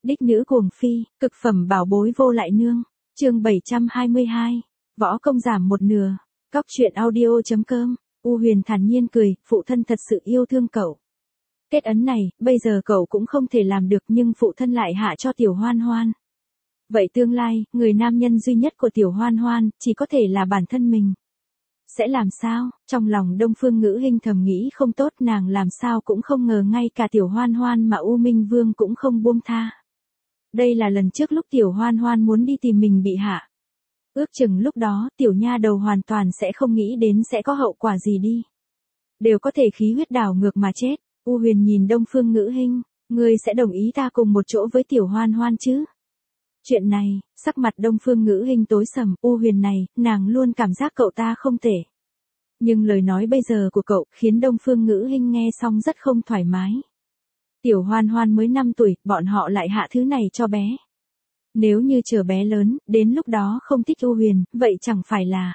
Đích nữ cuồng phi, cực phẩm bảo bối vô lại nương. Chương 722. Võ công giảm một nửa. Cóc truyện audio.com. U Huyền thản nhiên cười, phụ thân thật sự yêu thương cậu. Kết ấn này, bây giờ cậu cũng không thể làm được nhưng phụ thân lại hạ cho Tiểu Hoan Hoan. Vậy tương lai, người nam nhân duy nhất của Tiểu Hoan Hoan, chỉ có thể là bản thân mình. Sẽ làm sao? Trong lòng Đông Phương Ngữ Hinh thầm nghĩ không tốt, nàng làm sao cũng không ngờ ngay cả Tiểu Hoan Hoan mà U Minh Vương cũng không buông tha. Đây là lần trước lúc Tiểu Hoan Hoan muốn đi tìm mình bị hạ. Ước chừng lúc đó, tiểu nha đầu hoàn toàn sẽ không nghĩ đến sẽ có hậu quả gì đi. Đều có thể khí huyết đảo ngược mà chết. U Huyền nhìn Đông Phương Ngữ Hinh, ngươi sẽ đồng ý ta cùng một chỗ với Tiểu Hoan Hoan chứ? Chuyện này, sắc mặt Đông Phương Ngữ Hinh tối sầm, U Huyền này, nàng luôn cảm giác cậu ta không tệ. Nhưng lời nói bây giờ của cậu khiến Đông Phương Ngữ Hinh nghe xong rất không thoải mái. Tiểu Hoan Hoan mới 5 tuổi, bọn họ lại hạ thứ này cho bé. Nếu như chờ bé lớn, đến lúc đó không thích U Huyền, vậy chẳng phải là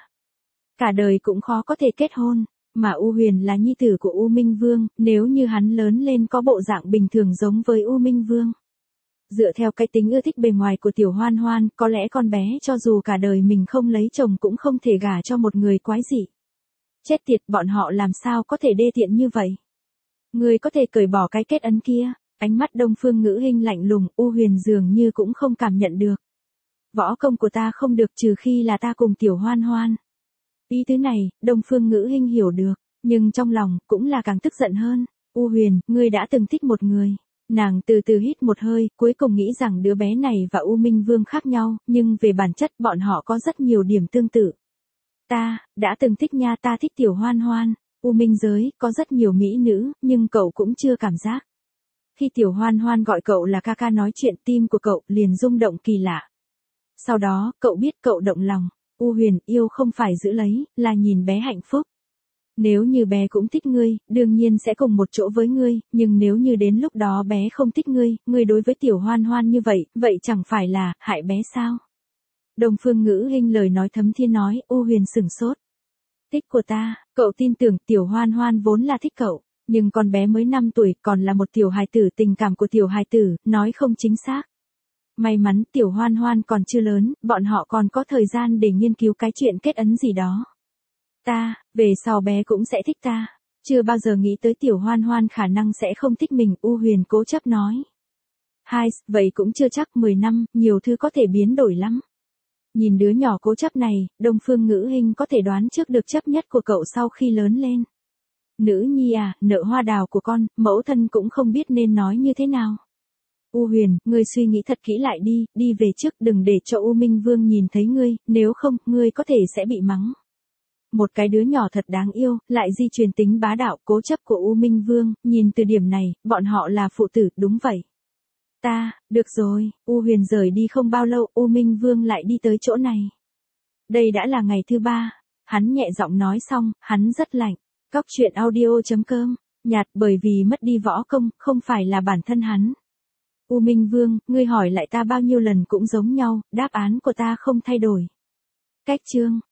cả đời cũng khó có thể kết hôn. Mà U Huyền là nhi tử của U Minh Vương, nếu như hắn lớn lên có bộ dạng bình thường giống với U Minh Vương. Dựa theo cái tính ưa thích bề ngoài của Tiểu Hoan Hoan, có lẽ con bé cho dù cả đời mình không lấy chồng cũng không thể gả cho một người quái dị. Chết tiệt, bọn họ làm sao có thể đê tiện như vậy? Người có thể cởi bỏ cái kết ấn kia. Ánh mắt Đông Phương Ngữ Hinh lạnh lùng, U Huyền dường như cũng không cảm nhận được. Võ công của ta không được trừ khi là ta cùng Tiểu Hoan Hoan. Ý tứ này, Đông Phương Ngữ Hinh hiểu được, nhưng trong lòng cũng là càng tức giận hơn. U Huyền, ngươi đã từng thích một người. Nàng từ từ hít một hơi, cuối cùng nghĩ rằng đứa bé này và U Minh Vương khác nhau, nhưng về bản chất bọn họ có rất nhiều điểm tương tự. Ta, đã từng thích nha, ta thích Tiểu Hoan Hoan. U Minh giới, có rất nhiều mỹ nữ, nhưng cậu cũng chưa cảm giác. Khi Tiểu Hoan Hoan gọi cậu là ca ca nói chuyện, tim của cậu liền rung động kỳ lạ. Sau đó, cậu biết cậu động lòng. U Huyền, yêu không phải giữ lấy, là nhìn bé hạnh phúc. Nếu như bé cũng thích ngươi, đương nhiên sẽ cùng một chỗ với ngươi, nhưng nếu như đến lúc đó bé không thích ngươi, ngươi đối với Tiểu Hoan Hoan như vậy, vậy chẳng phải là hại bé sao? Đông Phương Ngữ Hinh lời nói thấm thiên nói, U Huyền sửng sốt. Thích của ta, cậu tin tưởng Tiểu Hoan Hoan vốn là thích cậu. Nhưng con bé mới 5 tuổi, còn là một tiểu hài tử, tình cảm của tiểu hài tử, nói không chính xác. May mắn Tiểu Hoan Hoan còn chưa lớn, bọn họ còn có thời gian để nghiên cứu cái chuyện kết ấn gì đó. Ta, về sau bé cũng sẽ thích ta. Chưa bao giờ nghĩ tới Tiểu Hoan Hoan khả năng sẽ không thích mình, U Huyền cố chấp nói. Vậy cũng chưa chắc, 10 năm, nhiều thứ có thể biến đổi lắm. Nhìn đứa nhỏ cố chấp này, Đông Phương Ngữ Hinh có thể đoán trước được chấp nhất của cậu sau khi lớn lên. Nữ nhi à, nợ hoa đào của con, mẫu thân cũng không biết nên nói như thế nào. U Huyền, ngươi suy nghĩ thật kỹ lại đi, đi về trước, đừng để cho U Minh Vương nhìn thấy ngươi, nếu không, ngươi có thể sẽ bị mắng. Một cái đứa nhỏ thật đáng yêu, lại di truyền tính bá đạo, cố chấp của U Minh Vương, nhìn từ điểm này, bọn họ là phụ tử, đúng vậy. Được rồi, U Huyền rời đi không bao lâu, U Minh Vương lại đi tới chỗ này. Đây đã là ngày thứ 3, hắn nhẹ giọng nói xong, hắn rất lạnh. Cóc truyện audio.com, nhạt bởi vì mất đi võ công, không phải là bản thân hắn. U Minh Vương, ngươi hỏi lại ta bao nhiêu lần cũng giống nhau, đáp án của ta không thay đổi. Cách chương.